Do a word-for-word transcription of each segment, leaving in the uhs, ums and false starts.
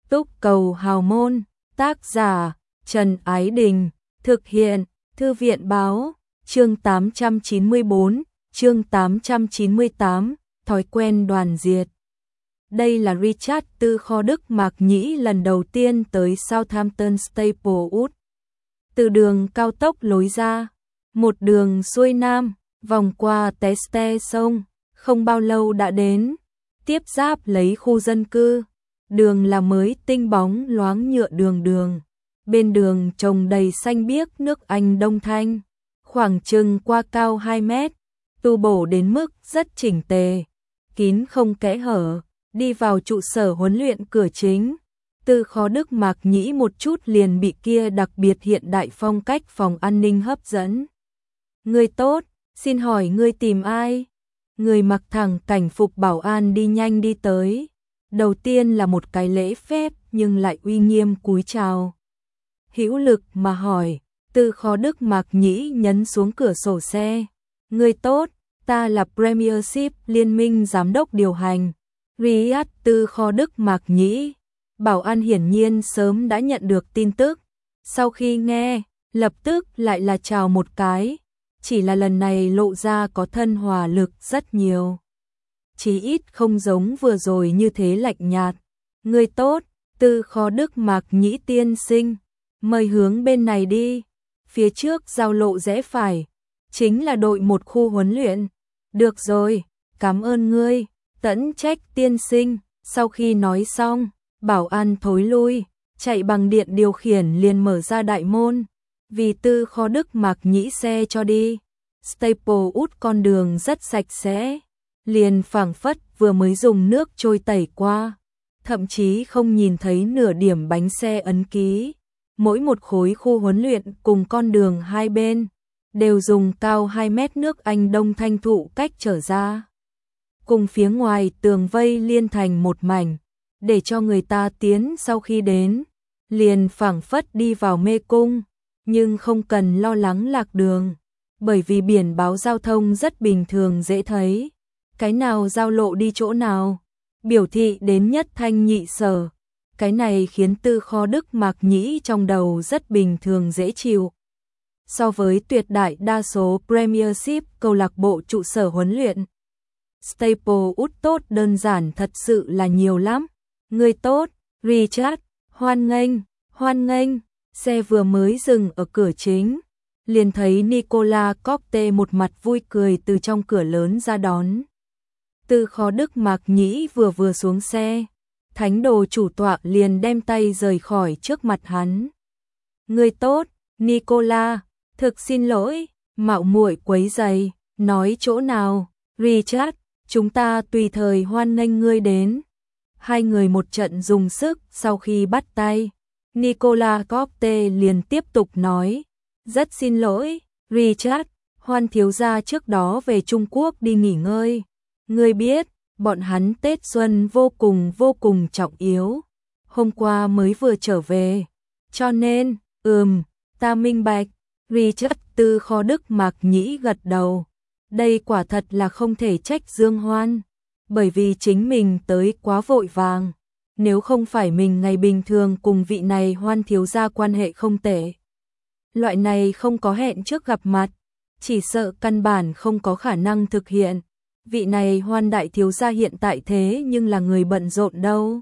Túc Cầu Hào Môn, tác giả Trần Ái Đình, thực hiện Thư viện Báo, chương tám trăm chín mươi tư, chương tám trăm chín mươi tám, thói quen đoàn diệt. Đây là Richard từ kho Đức Mạc Nhĩ lần đầu tiên tới Southampton Staplewood. Từ đường cao tốc lối ra, một đường xuôi nam, vòng qua Teste sông, không bao lâu đã đến, tiếp giáp lấy khu dân cư. Đường là mới tinh bóng loáng nhựa đường đường. Bên đường trồng đầy xanh biếc nước Anh Đông Thanh, khoảng chừng qua cao hai mét, tu bổ đến mức rất chỉnh tề, kín không kẽ hở. Đi vào trụ sở huấn luyện cửa chính, từ kho Đức Mạc Nhĩ một chút liền bị kia đặc biệt hiện đại phong cách phòng an ninh hấp dẫn. Người tốt, xin hỏi ngươi tìm ai? Người mặc thẳng cảnh phục bảo an đi nhanh đi tới. Đầu tiên là một cái lễ phép nhưng lại uy nghiêm cúi chào. Hữu lực mà hỏi, từ kho Đức Mạc Nhĩ nhấn xuống cửa sổ xe. Người tốt, ta là Premiership Liên minh giám đốc điều hành. Riyadh từ kho Đức Mạc Nhĩ. Bảo an hiển nhiên sớm đã nhận được tin tức. Sau khi nghe, lập tức lại là chào một cái. Chỉ là lần này lộ ra có thân hòa lực rất nhiều. Chí ít không giống vừa rồi như thế lạnh nhạt. Người tốt, từ kho Đức Mạc Nhĩ tiên sinh. Mời hướng bên này đi. Phía trước giao lộ rẽ phải. Chính là đội một khu huấn luyện. Được rồi, cảm ơn ngươi. Tẫn Trách tiên sinh. Sau khi nói xong, bảo an thối lui, chạy bằng điện điều khiển liền mở ra đại môn. Vì từ kho Đức Mạc Nhĩ xe cho đi. Staplewood con đường rất sạch sẽ, liền phảng phất vừa mới dùng nước trôi tẩy qua, thậm chí không nhìn thấy nửa điểm bánh xe ấn ký. Mỗi một khối khu huấn luyện cùng con đường hai bên đều dùng cao hai mét nước Anh Đông Thanh thụ cách trở ra, cùng phía ngoài tường vây liên thành một mảnh, để cho người ta tiến sau khi đến, liền phảng phất đi vào mê cung, nhưng không cần lo lắng lạc đường, bởi vì biển báo giao thông rất bình thường dễ thấy. Cái nào giao lộ đi chỗ nào, biểu thị đến nhất thanh nhị sở. Cái này khiến từ kho Đức Mạc Nhĩ trong đầu rất bình thường dễ chịu. So với tuyệt đại đa số Premiership câu lạc bộ trụ sở huấn luyện, Staplewood tốt đơn giản thật sự là nhiều lắm. Người tốt, Richard, hoan nghênh, hoan nghênh. Xe vừa mới dừng ở cửa chính, liền thấy Nicola Copte một mặt vui cười từ trong cửa lớn ra đón. Từ kho Đức Mạc Nhĩ vừa vừa xuống xe, thánh đồ chủ tọa liền đem tay rời khỏi trước mặt hắn. Người tốt, Nicola, thực xin lỗi, mạo muội quấy rầy, nói chỗ nào? Richard, chúng ta tùy thời hoan nghênh ngươi đến. Hai người một trận dùng sức, sau khi bắt tay, Nicola Copte liền tiếp tục nói, rất xin lỗi, Richard, Hoan thiếu gia trước đó về Trung Quốc đi nghỉ ngơi. Ngươi biết, bọn hắn Tết Xuân vô cùng vô cùng trọng yếu. Hôm qua mới vừa trở về. Cho nên, ừm, ta minh bạch. Richard từ kho Đức Mạc Nhĩ gật đầu. Đây quả thật là không thể trách Dương Hoan. Bởi vì chính mình tới quá vội vàng. Nếu không phải mình ngày bình thường cùng vị này Hoan thiếu gia quan hệ không tệ. Loại này không có hẹn trước gặp mặt. Chỉ sợ căn bản không có khả năng thực hiện. Vị này Hoan đại thiếu gia hiện tại thế nhưng là người bận rộn đâu.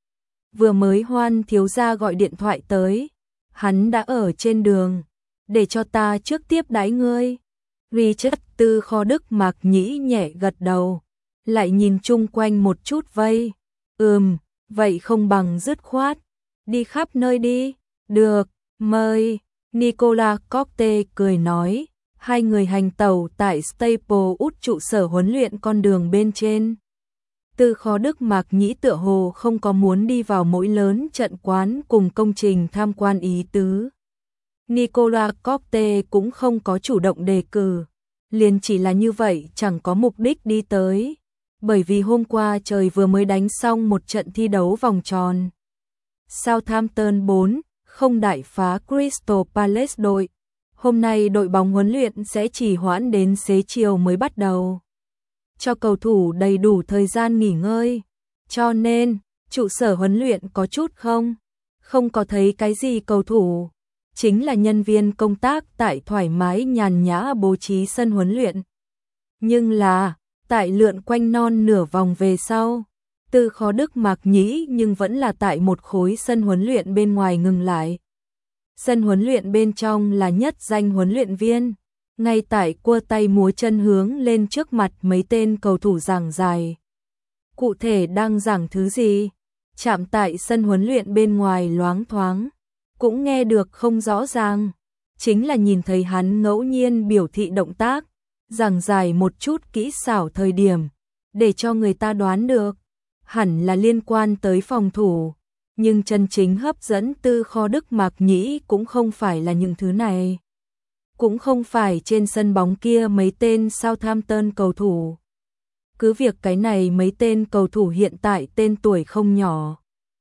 Vừa mới Hoan thiếu gia gọi điện thoại tới. Hắn đã ở trên đường. Để cho ta trước tiếp đãi ngươi. Richard từ kho Đức Mạc Nhĩ nhẹ gật đầu. Lại nhìn chung quanh một chút vây. Ừm, vậy không bằng dứt khoát. Đi khắp nơi đi. Được, mời. Nicola Copte cười nói. Hai người hành tàu tại Staplewood trụ sở huấn luyện con đường bên trên. Từ kho Đức Mạc Nhĩ tựa hồ không có muốn đi vào mỗi lớn trận quán cùng công trình tham quan ý tứ. Nicola Copte cũng không có chủ động đề cử. Liền chỉ là như vậy chẳng có mục đích đi tới. Bởi vì hôm qua trời vừa mới đánh xong một trận thi đấu vòng tròn. Southampton bốn không đại phá Crystal Palace đội. Hôm nay đội bóng huấn luyện sẽ chỉ hoãn đến xế chiều mới bắt đầu. Cho cầu thủ đầy đủ thời gian nghỉ ngơi. Cho nên, trụ sở huấn luyện có chút không? Không có thấy cái gì cầu thủ. Chính là nhân viên công tác tại thoải mái nhàn nhã bố trí sân huấn luyện. Nhưng là, tại lượn quanh non nửa vòng về sau, Tư Khó Đức mạc nhĩ nhưng vẫn là tại một khối sân huấn luyện bên ngoài ngừng lại. Sân huấn luyện bên trong là nhất danh huấn luyện viên, ngay tại cua tay múa chân hướng lên trước mặt mấy tên cầu thủ giảng giải. Cụ thể đang giảng thứ gì? Chạm tại sân huấn luyện bên ngoài loáng thoáng, cũng nghe được không rõ ràng, chính là nhìn thấy hắn ngẫu nhiên biểu thị động tác, giảng giải một chút kỹ xảo thời điểm, để cho người ta đoán được, hẳn là liên quan tới phòng thủ, nhưng chân chính hấp dẫn Tư Khó Đức mạc nhĩ cũng không phải là những thứ này. Cũng không phải trên sân bóng kia mấy tên Southampton cầu thủ. Cứ việc cái này mấy tên cầu thủ hiện tại tên tuổi không nhỏ.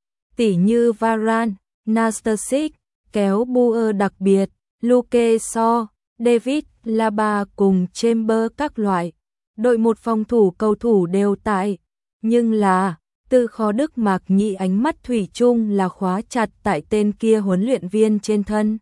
Tỉ như Varane, Nastasic, kéo Buer đặc biệt, Luke Shaw, David Laba cùng Chamber các loại. Đội một phòng thủ cầu thủ đều tại. Nhưng là, Tư Khó Đức mạc nhĩ ánh mắt thủy chung là khóa chặt tại tên kia huấn luyện viên trên thân.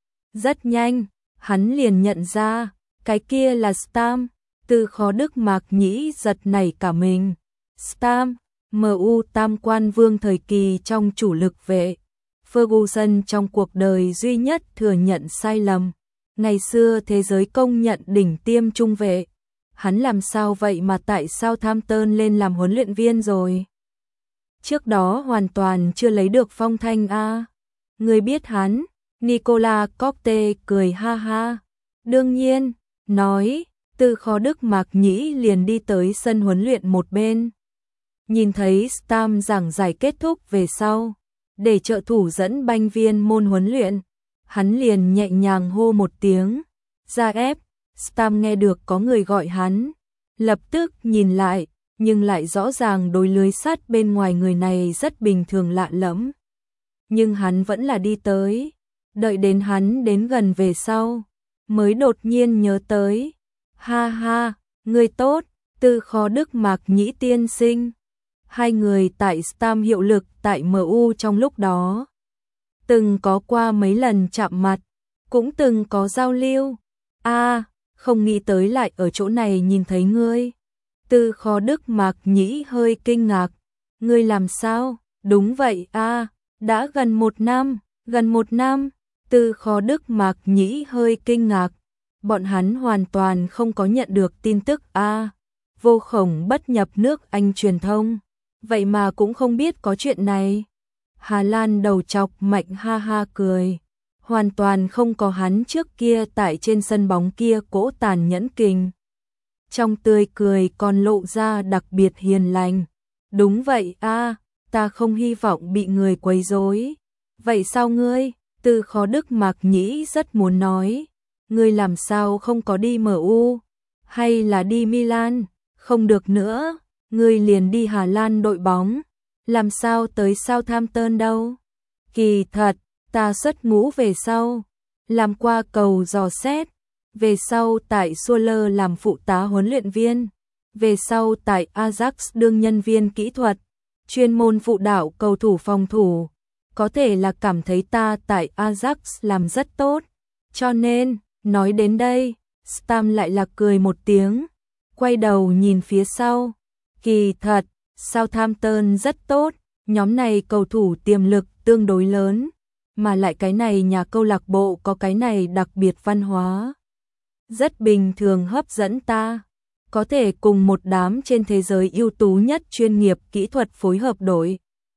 Rất nhanh, hắn liền nhận ra, cái kia là Stam. Tư Khó Đức mạc nhĩ giật nảy cả mình. Stam, em u tam quan vương thời kỳ trong chủ lực vệ. Ferguson trong cuộc đời duy nhất thừa nhận sai lầm. Ngày xưa thế giới công nhận đỉnh tiêm trung vệ. Hắn làm sao vậy mà tại Southampton lên làm huấn luyện viên rồi? Trước đó hoàn toàn chưa lấy được phong thanh a. Người biết hắn? Nicola Cocte cười ha ha. Đương nhiên, nói, Tư Khó Đức mạc nhĩ liền đi tới sân huấn luyện một bên. Nhìn thấy Stam giảng giải kết thúc về sau, để trợ thủ dẫn banh viên môn huấn luyện, hắn liền nhẹ nhàng hô một tiếng, ra ép. Stam nghe được có người gọi hắn, lập tức nhìn lại, nhưng lại rõ ràng đôi lưới sắt bên ngoài người này rất bình thường lạ lẫm. Nhưng hắn vẫn là đi tới, đợi đến hắn đến gần về sau, mới đột nhiên nhớ tới. Ha ha, người tốt, Tư Khó Đức mạc nhĩ tiên sinh. Hai người tại Stam hiệu lực tại em u trong lúc đó. Từng có qua mấy lần chạm mặt, cũng từng có giao lưu. A, à, không nghĩ tới lại ở chỗ này nhìn thấy ngươi. Tư Khó Đức mạc nhĩ hơi kinh ngạc. Ngươi làm sao? Đúng vậy a, à, đã gần một năm, gần một năm. Tư Khó Đức mạc nhĩ hơi kinh ngạc. Bọn hắn hoàn toàn không có nhận được tin tức a. À, vô khổng bất nhập nước Anh truyền thông. Vậy mà cũng không biết có chuyện này. Hà Lan đầu chọc mạnh ha ha cười. Hoàn toàn không có hắn trước kia tại trên sân bóng kia cỗ tàn nhẫn kình. Trong tươi cười còn lộ ra đặc biệt hiền lành. Đúng vậy a, à, ta không hy vọng bị người quấy rối. Vậy sao ngươi? Tư Khó Đức mạc nhĩ rất muốn nói. Ngươi làm sao không có đi em u? Hay là đi Milan? Không được nữa. Ngươi liền đi Hà Lan đội bóng. Làm sao tới Southampton đâu? Kỳ thật, ta xuất ngũ về sau. Làm qua cầu dò xét. Về sau tại Suller làm phụ tá huấn luyện viên. Về sau tại Ajax đương nhân viên kỹ thuật. Chuyên môn phụ đạo cầu thủ phòng thủ. Có thể là cảm thấy ta tại Ajax làm rất tốt. Cho nên, nói đến đây, Stam lại là cười một tiếng. Quay đầu nhìn phía sau. Kỳ thật, Southampton rất tốt. Nhóm này cầu thủ tiềm lực tương đối lớn. Mà lại cái này nhà câu lạc bộ có cái này đặc biệt văn hóa. Rất bình thường hấp dẫn ta. Có thể cùng một đám trên thế giới ưu tú nhất chuyên nghiệp kỹ thuật phối hợp đội.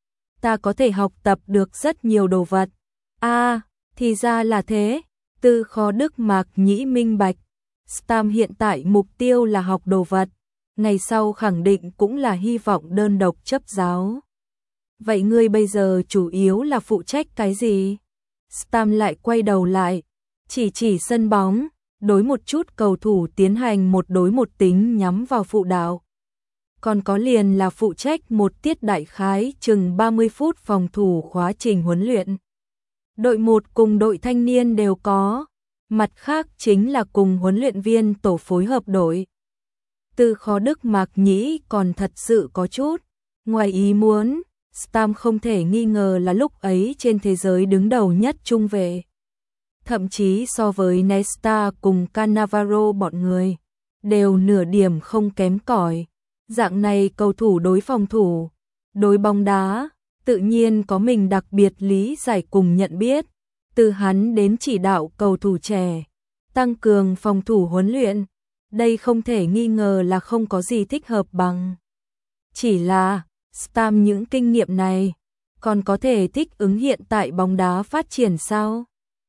Ta có thể học tập được rất nhiều đồ vật. A, à, thì ra là thế. Tư Khó Đức mạc nhĩ minh bạch. Stam hiện tại mục tiêu là học đồ vật. Ngày sau khẳng định cũng là hy vọng đơn độc chấp giáo. Vậy ngươi bây giờ chủ yếu là phụ trách cái gì? Stam lại quay đầu lại, chỉ chỉ sân bóng, đối một chút cầu thủ tiến hành một đối một tính nhắm vào phụ đạo. Còn có liền là phụ trách một tiết đại khái chừng ba mươi phút phòng thủ khóa trình huấn luyện. Đội một cùng đội thanh niên đều có, mặt khác chính là cùng huấn luyện viên tổ phối hợp đội. Tư Khó Đức mạc nhĩ còn thật sự có chút ngoài ý muốn. Stam không thể nghi ngờ là lúc ấy trên thế giới đứng đầu nhất trung vệ. Thậm chí so với Nesta cùng Cannavaro bọn người, đều nửa điểm không kém cỏi. Dạng này cầu thủ đối phòng thủ, đối bóng đá, tự nhiên có mình đặc biệt lý giải cùng nhận biết. Từ hắn đến chỉ đạo cầu thủ trẻ, tăng cường phòng thủ huấn luyện, đây không thể nghi ngờ là không có gì thích hợp bằng. Chỉ là, Stam những kinh nghiệm này, còn có thể thích ứng hiện tại bóng đá phát triển sao?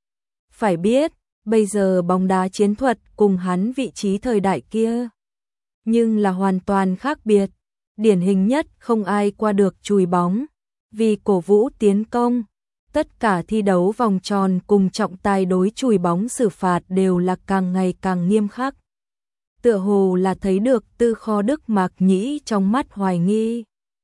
Phải biết, bây giờ bóng đá chiến thuật cùng hắn vị trí thời đại kia, nhưng là hoàn toàn khác biệt. Điển hình nhất không ai qua được chùi bóng, vì cổ vũ tiến công. Tất cả thi đấu vòng tròn cùng trọng tài đối chùi bóng xử phạt đều là càng ngày càng nghiêm khắc. Tựa hồ là thấy được Tư Kho Đức Mạc Nhĩ trong mắt hoài nghi.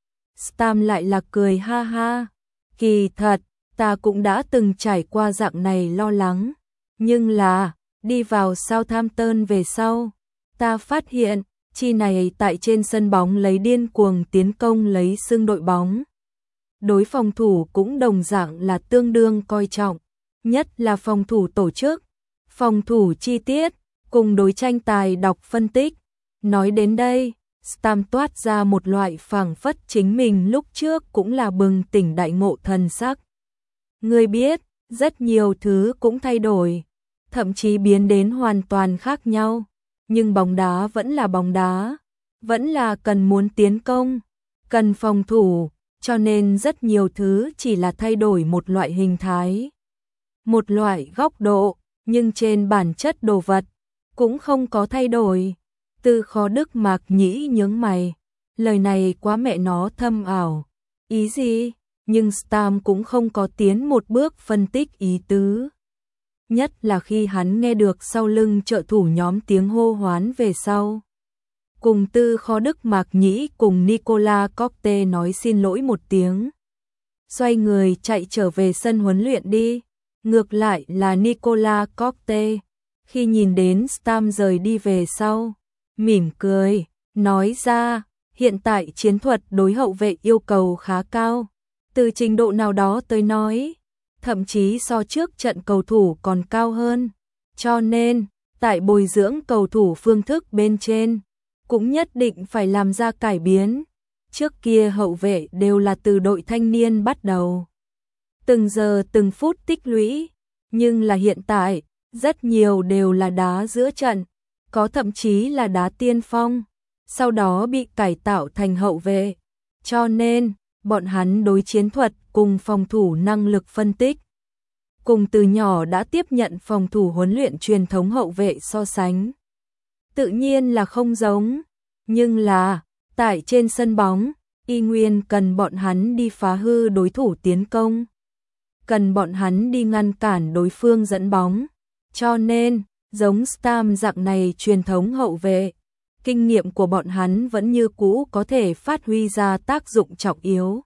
Stam lại là cười ha ha. Kỳ thật, ta cũng đã từng trải qua dạng này lo lắng. Nhưng là, đi vào Southampton về sau, ta phát hiện, chi này tại trên sân bóng lấy điên cuồng tiến công lấy xưng đội bóng. Đối phòng thủ cũng đồng dạng là tương đương coi trọng, nhất là phòng thủ tổ chức, phòng thủ chi tiết, cùng đối tranh tài đọc phân tích. Nói đến đây, Stam toát ra một loại phảng phất chính mình lúc trước cũng là bừng tỉnh đại ngộ thần sắc. Ngươi biết, rất nhiều thứ cũng thay đổi, thậm chí biến đến hoàn toàn khác nhau, nhưng bóng đá vẫn là bóng đá, vẫn là cần muốn tiến công, cần phòng thủ, cho nên rất nhiều thứ chỉ là thay đổi một loại hình thái, một loại góc độ, nhưng trên bản chất đồ vật cũng không có thay đổi. Tư Kho Đức Mạc Nhĩ nhướng mày, lời này quá mẹ nó thâm ảo, ý gì? Nhưng Stam cũng không có tiến một bước phân tích ý tứ. Nhất là khi hắn nghe được sau lưng trợ thủ nhóm tiếng hô hoán về sau. Cùng Tư Kho Đức Mạc Nhĩ cùng Nicola Cocte nói xin lỗi một tiếng. Xoay người chạy trở về sân huấn luyện đi. Ngược lại là Nicola Cocte, khi nhìn đến Stam rời đi về sau, mỉm cười, nói ra, hiện tại chiến thuật đối hậu vệ yêu cầu khá cao. Từ trình độ nào đó tới nói, thậm chí so trước trận cầu thủ còn cao hơn. Cho nên, tại bồi dưỡng cầu thủ phương thức bên trên, cũng nhất định phải làm ra cải biến. Trước kia hậu vệ đều là từ đội thanh niên bắt đầu, từng giờ từng phút tích lũy, nhưng là hiện tại, rất nhiều đều là đá giữa trận, có thậm chí là đá tiên phong, sau đó bị cải tạo thành hậu vệ. Cho nên, bọn hắn đối chiến thuật cùng phòng thủ năng lực phân tích, cùng từ nhỏ đã tiếp nhận phòng thủ huấn luyện truyền thống hậu vệ so sánh. Tự nhiên là không giống, nhưng là, tại trên sân bóng, y nguyên cần bọn hắn đi phá hư đối thủ tiến công, cần bọn hắn đi ngăn cản đối phương dẫn bóng. Cho nên, giống Stam dạng này truyền thống hậu vệ, kinh nghiệm của bọn hắn vẫn như cũ có thể phát huy ra tác dụng trọng yếu.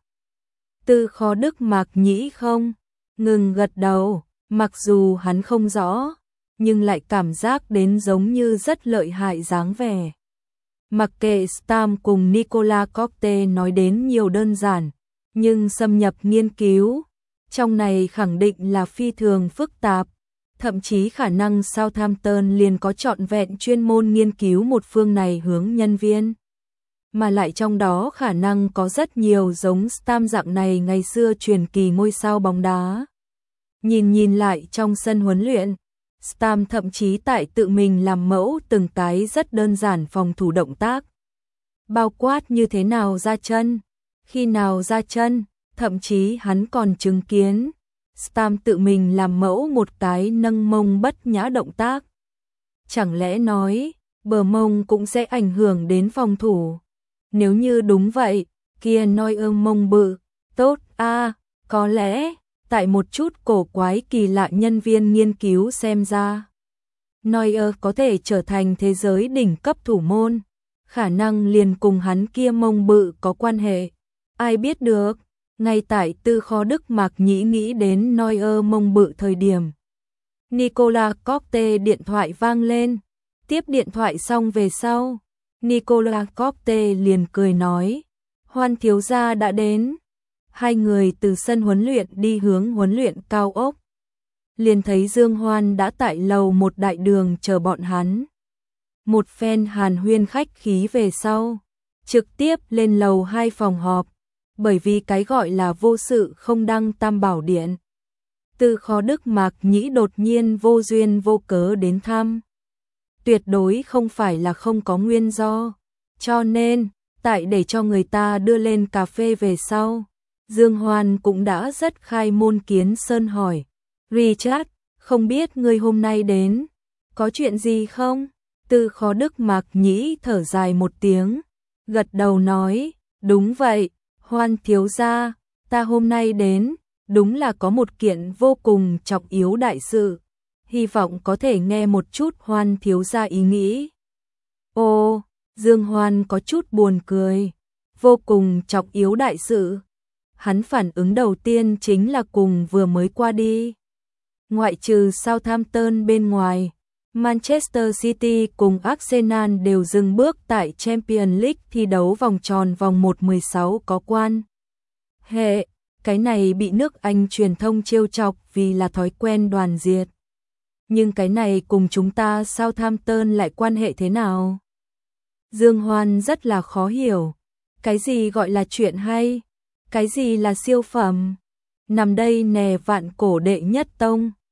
Tư Kho Đức Mạc Nhĩ không ngừng gật đầu, mặc dù hắn không rõ, nhưng lại cảm giác đến giống như rất lợi hại dáng vẻ. Mặc kệ Stam cùng Nicola Cocte nói đến nhiều đơn giản, nhưng xâm nhập nghiên cứu, trong này khẳng định là phi thường phức tạp. Thậm chí khả năng Southampton liền có trọn vẹn chuyên môn nghiên cứu một phương này hướng nhân viên. Mà lại trong đó khả năng có rất nhiều giống Stam dạng này ngày xưa truyền kỳ ngôi sao bóng đá. Nhìn nhìn lại trong sân huấn luyện, Stam thậm chí tại tự mình làm mẫu từng cái rất đơn giản phòng thủ động tác. Bao quát như thế nào ra chân, khi nào ra chân, thậm chí hắn còn chứng kiến Stam tự mình làm mẫu một cái nâng mông bất nhã động tác. Chẳng lẽ nói, bờ mông cũng sẽ ảnh hưởng đến phòng thủ? Nếu như đúng vậy, kia Neuer mông bự, tốt a, à, có lẽ, tại một chút cổ quái kỳ lạ nhân viên nghiên cứu xem ra, Neuer có thể trở thành thế giới đỉnh cấp thủ môn, khả năng liền cùng hắn kia mông bự có quan hệ. Ai biết được? Ngay tại Tư Kho Đức Mạc Nhĩ nghĩ đến Neuer mông bự thời điểm, Nicola Cocte điện thoại vang lên. Tiếp điện thoại xong về sau, Nicola Cocte liền cười nói, Hoan thiếu gia đã đến. Hai người từ sân huấn luyện đi hướng huấn luyện cao ốc. Liền thấy Dương Hoan đã tại lầu một đại đường chờ bọn hắn. Một phen hàn huyên khách khí về sau, trực tiếp lên lầu hai phòng họp, bởi vì cái gọi là vô sự không đăng tam bảo điện. Từ Khó Đức Mạc Nhĩ đột nhiên vô duyên vô cớ đến thăm. Tuyệt đối không phải là không có nguyên do, cho nên, tại để cho người ta đưa lên cà phê về sau, Dương Hoan cũng đã rất khai môn kiến sơn hỏi. Richard, không biết ngươi hôm nay đến, có chuyện gì không? Từ Khó Đức Mạc Nhĩ thở dài một tiếng, gật đầu nói, đúng vậy, Hoan thiếu gia, ta hôm nay đến, đúng là có một kiện vô cùng trọng yếu đại sự, hy vọng có thể nghe một chút Hoan thiếu gia ý nghĩ. Ô, Dương Hoan có chút buồn cười, vô cùng trọng yếu đại sự. Hắn phản ứng đầu tiên chính là cùng vừa mới qua đi. Ngoại trừ Southampton bên ngoài, Manchester City cùng Arsenal đều dừng bước tại Champions League thi đấu vòng tròn vòng một mười sáu có quan hệ. Cái này bị nước Anh truyền thông trêu chọc vì là thói quen đoàn diệt. Nhưng cái này cùng chúng ta Southampton lại quan hệ thế nào? Dương Hoan rất là khó hiểu. Cái gì gọi là chuyện hay? Cái gì là siêu phẩm? Nằm đây nè vạn cổ đệ nhất tông.